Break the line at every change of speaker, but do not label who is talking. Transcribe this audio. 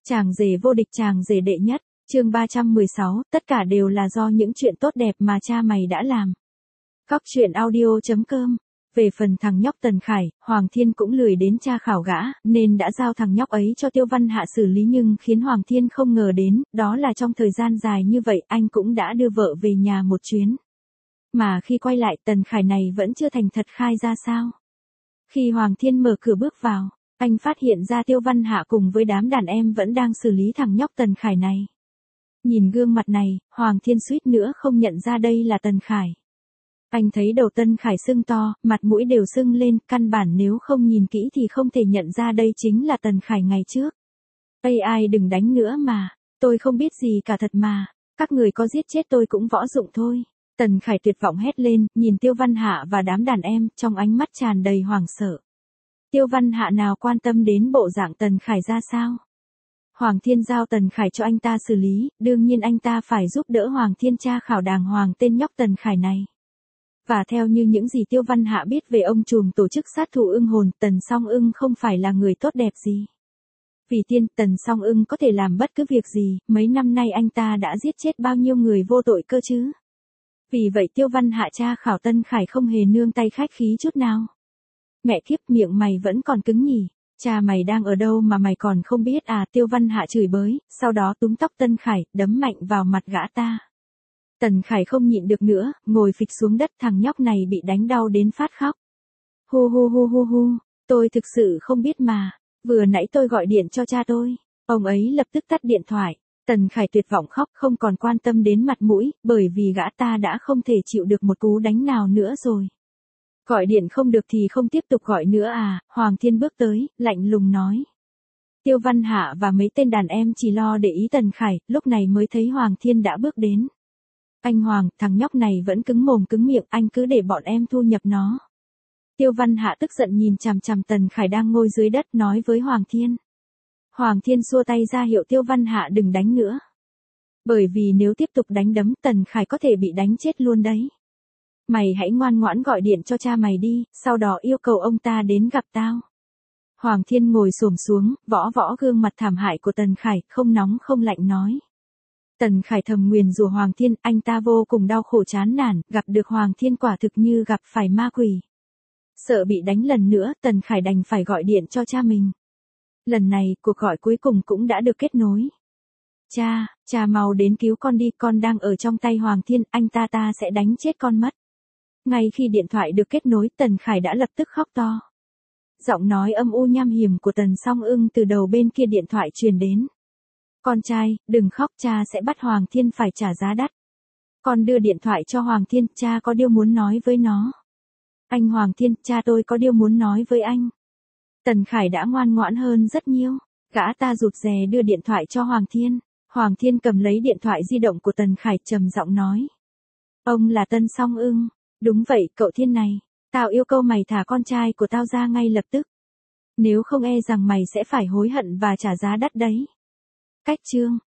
Chàng rể vô địch, chàng rể đệ nhất, chương 316, tất cả đều là do những chuyện tốt đẹp mà cha mày đã làm. Góc truyện audio.com. Về phần thằng nhóc Tần Khải, Hoàng Thiên cũng lười đến tra khảo gã, nên đã giao thằng nhóc ấy cho Tiêu Văn Hạ xử lý, nhưng khiến Hoàng Thiên không ngờ đến, đó là trong thời gian dài như vậy anh cũng đã đưa vợ về nhà một chuyến. Mà khi quay lại, Tần Khải này vẫn chưa thành thật khai ra sao. Khi Hoàng Thiên mở cửa bước vào, anh phát hiện ra Tiêu Văn Hạ cùng với đám đàn em vẫn đang xử lý thằng nhóc Tần Khải này. Nhìn gương mặt này, Hoàng Thiên suýt nữa không nhận ra đây là Tần Khải. Anh thấy đầu Tần Khải sưng to, mặt mũi đều sưng lên, căn bản nếu không nhìn kỹ thì không thể nhận ra đây chính là Tần Khải ngày trước. Ai đừng đánh nữa mà, tôi không biết gì cả thật mà, các người có giết chết tôi cũng võ dụng thôi. Tần Khải tuyệt vọng hét lên, nhìn Tiêu Văn Hạ và đám đàn em, trong ánh mắt tràn đầy hoảng sợ. Tiêu Văn Hạ nào quan tâm đến bộ dạng Tần Khải ra sao. Hoàng Thiên giao Tần Khải cho anh ta xử lý, đương nhiên anh ta phải giúp đỡ Hoàng Thiên tra khảo đàng hoàng tên nhóc Tần Khải này. Và theo như những gì Tiêu Văn Hạ biết về ông trùm tổ chức sát thủ ưng hồn, Tần Song Ưng không phải là người tốt đẹp gì. Vì tiên, Tần Song Ưng có thể làm bất cứ việc gì, mấy năm nay anh ta đã giết chết bao nhiêu người vô tội cơ chứ. Vì vậy Tiêu Văn Hạ tra khảo Tần Khải không hề nương tay khách khí chút nào. Mẹ kiếp, miệng mày vẫn còn cứng nhỉ, cha mày đang ở đâu mà mày còn không biết à. Tiêu Văn Hạ chửi bới, sau đó túm tóc Tần Khải, đấm mạnh vào mặt gã ta. Tần Khải không nhịn được nữa, ngồi phịch xuống đất, thằng nhóc này bị đánh đau đến phát khóc. Hu hu hu hu hu, tôi thực sự không biết mà, vừa nãy tôi gọi điện cho cha tôi, ông ấy lập tức tắt điện thoại. Tần Khải tuyệt vọng khóc, không còn quan tâm đến mặt mũi, bởi vì gã ta đã không thể chịu được một cú đánh nào nữa rồi. Gọi điện không được thì không tiếp tục gọi nữa à. Hoàng Thiên bước tới, lạnh lùng nói. Tiêu Văn Hạ và mấy tên đàn em chỉ lo để ý Tần Khải, lúc này mới thấy Hoàng Thiên đã bước đến. Anh Hoàng, thằng nhóc này vẫn cứng mồm cứng miệng, anh cứ để bọn em thu nhập nó. Tiêu Văn Hạ tức giận nhìn chằm chằm Tần Khải đang ngồi dưới đất, nói với Hoàng Thiên. Hoàng Thiên xua tay ra hiệu Tiêu Văn Hạ đừng đánh nữa. Bởi vì nếu tiếp tục đánh đấm, Tần Khải có thể bị đánh chết luôn đấy. Mày hãy ngoan ngoãn gọi điện cho cha mày đi, sau đó yêu cầu ông ta đến gặp tao. Hoàng Thiên ngồi xổm xuống, võ gương mặt thảm hại của Tần Khải, không nóng không lạnh nói. Tần Khải thầm nguyền rủa Hoàng Thiên, anh ta vô cùng đau khổ chán nản, gặp được Hoàng Thiên quả thực như gặp phải ma quỷ. Sợ bị đánh lần nữa, Tần Khải đành phải gọi điện cho cha mình. Lần này, cuộc gọi cuối cùng cũng đã được kết nối. Cha mau đến cứu con đi, con đang ở trong tay Hoàng Thiên, anh ta sẽ đánh chết con mất. Ngay khi điện thoại được kết nối, Tần Khải đã lập tức khóc to. Giọng nói âm u nham hiểm của Tần Song Ưng từ đầu bên kia điện thoại truyền đến. Con trai, đừng khóc, cha sẽ bắt Hoàng Thiên phải trả giá đắt. Con đưa điện thoại cho Hoàng Thiên, cha có điều muốn nói với nó. Anh Hoàng Thiên, cha tôi có điều muốn nói với anh. Tần Khải đã ngoan ngoãn hơn rất nhiều. Gã ta rụt rè đưa điện thoại cho Hoàng Thiên. Hoàng Thiên cầm lấy điện thoại di động của Tần Khải, trầm giọng nói. Ông là Tần Song Ưng. Đúng vậy, cậu Thiên này. Tao yêu cầu mày thả con trai của tao ra ngay lập tức. Nếu không e rằng mày sẽ phải hối hận và trả giá đắt đấy. Cách chương